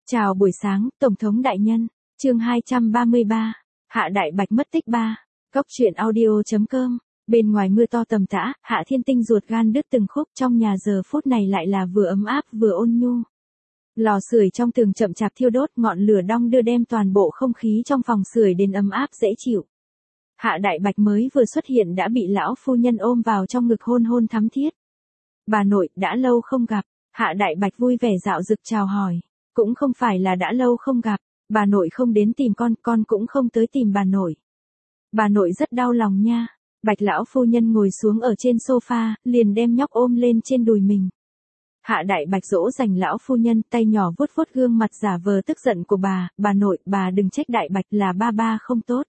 Chào buổi sáng, Tổng thống đại nhân. Chương 233. Hạ Đại Bạch mất tích 3. Cốc truyện audio.com. Bên ngoài mưa to tầm tã, Hạ Thiên Tinh ruột gan đứt từng khúc, trong nhà giờ phút này lại là vừa ấm áp vừa ôn nhu. Lò sưởi trong tường chậm chạp thiêu đốt, ngọn lửa đong đưa đem toàn bộ không khí trong phòng sưởi đến ấm áp dễ chịu. Hạ Đại Bạch mới vừa xuất hiện đã bị lão phu nhân ôm vào trong ngực hôn hôn thắm thiết. Bà nội, đã lâu không gặp. Hạ Đại Bạch vui vẻ dạo dực chào hỏi. Cũng không phải là đã lâu không gặp, bà nội không đến tìm con cũng không tới tìm bà nội. Bà nội rất đau lòng nha. Bạch lão phu nhân ngồi xuống ở trên sofa, liền đem nhóc ôm lên trên đùi mình. Hạ Đại Bạch dỗ dành lão phu nhân, tay nhỏ vuốt vuốt gương mặt giả vờ tức giận của bà nội, bà đừng trách Đại Bạch, là ba không tốt.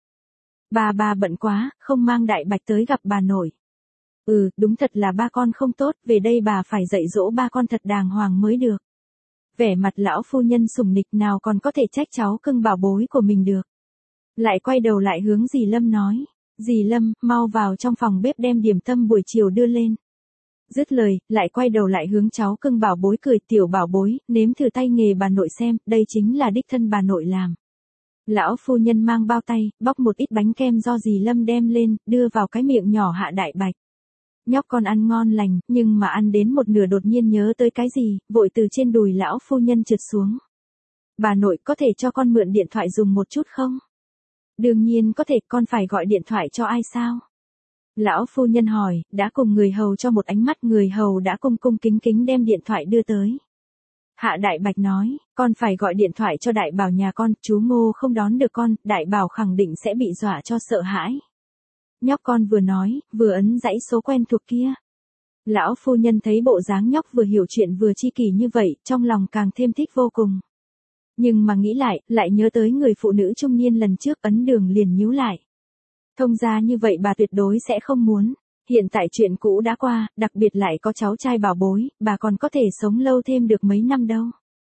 Ba bận quá, không mang Đại Bạch tới gặp bà nội. Đúng thật là ba con không tốt, về đây bà phải dạy dỗ ba con thật đàng hoàng mới được. Vẻ mặt lão phu nhân sủng nịch nào còn có thể trách cháu cưng bảo bối của mình được. Lại quay đầu lại hướng dì Lâm nói. Dì Lâm, mau vào trong phòng bếp đem điểm tâm buổi chiều đưa lên. Dứt lời, lại quay đầu lại hướng cháu cưng bảo bối cười, tiểu bảo bối, nếm thử tay nghề bà nội xem, đây chính là đích thân bà nội làm. Lão phu nhân mang bao tay, bóc một ít bánh kem do dì Lâm đem lên, đưa vào cái miệng nhỏ Hạ Đại Bạch. Nhóc con ăn ngon lành, nhưng mà ăn đến một nửa đột nhiên nhớ tới cái gì, vội từ trên đùi lão phu nhân trượt xuống. Bà nội, có thể cho con mượn điện thoại dùng một chút không? Đương nhiên có thể, con phải gọi điện thoại cho ai sao? Lão phu nhân hỏi, đã cùng người hầu cho một ánh mắt, người hầu đã cung cung kính kính đem điện thoại đưa tới. Hạ Đại Bạch nói, con phải gọi điện thoại cho Đại Bảo nhà con, chú Ngô không đón được con, Đại Bảo khẳng định sẽ bị dọa cho sợ hãi. Nhóc con vừa nói, vừa ấn dãy số quen thuộc kia. Lão phu nhân thấy bộ dáng nhóc vừa hiểu chuyện vừa chi kỷ như vậy, trong lòng càng thêm thích vô cùng. Nhưng mà nghĩ lại nhớ tới người phụ nữ trung niên lần trước, ấn đường liền nhíu lại. Thông ra như vậy bà tuyệt đối sẽ không muốn. Hiện tại chuyện cũ đã qua, đặc biệt lại có cháu trai bảo bối, bà còn có thể sống lâu thêm được mấy năm đâu.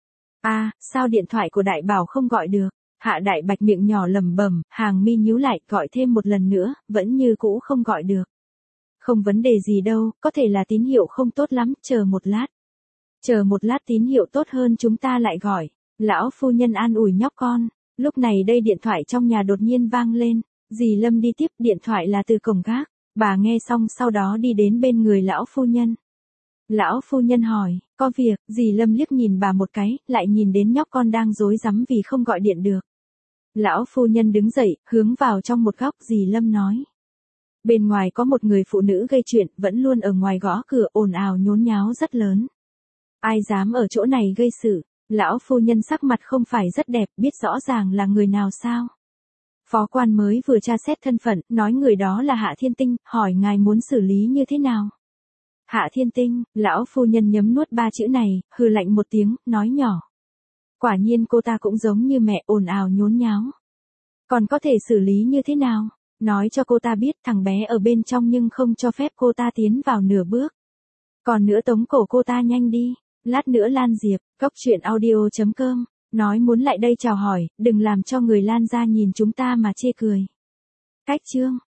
Sao điện thoại của Đại Bảo không gọi được? Hạ Đại Bạch miệng nhỏ lẩm bẩm, hàng mi nhíu lại, gọi thêm một lần nữa, vẫn như cũ không gọi được. Không vấn đề gì đâu, có thể là tín hiệu không tốt lắm, chờ một lát. Chờ một lát tín hiệu tốt hơn chúng ta lại gọi. Lão phu nhân an ủi nhóc con. Lúc này đây điện thoại trong nhà đột nhiên vang lên. Dì Lâm đi tiếp, điện thoại là từ cổng gác. Bà nghe xong sau đó đi đến bên người lão phu nhân. Lão phu nhân hỏi, có việc, dì Lâm liếc nhìn bà một cái, lại nhìn đến nhóc con đang rối rắm vì không gọi điện được. Lão phu nhân đứng dậy, hướng vào trong một góc, dì Lâm nói. Bên ngoài có một người phụ nữ gây chuyện, vẫn luôn ở ngoài gõ cửa, ồn ào nhốn nháo rất lớn. Ai dám ở chỗ này gây sự? Lão phu nhân sắc mặt không phải rất đẹp, biết rõ ràng là người nào sao? Phó quan mới vừa tra xét thân phận, nói người đó là Hạ Thiên Tinh, hỏi ngài muốn xử lý như thế nào? Hạ Thiên Tinh, lão phu nhân nhấm nuốt 3 chữ này, hừ lạnh một tiếng, nói nhỏ. Quả nhiên cô ta cũng giống như mẹ, ồn ào nhốn nháo. Còn có thể xử lý như thế nào? Nói cho cô ta biết thằng bé ở bên trong nhưng không cho phép cô ta tiến vào nửa bước. Còn nữa tống cổ cô ta nhanh đi. Lát nữa Lan Diệp, cốc truyện audio.com, nói muốn lại đây chào hỏi, đừng làm cho người Lan ra nhìn chúng ta mà chê cười. Cách chương.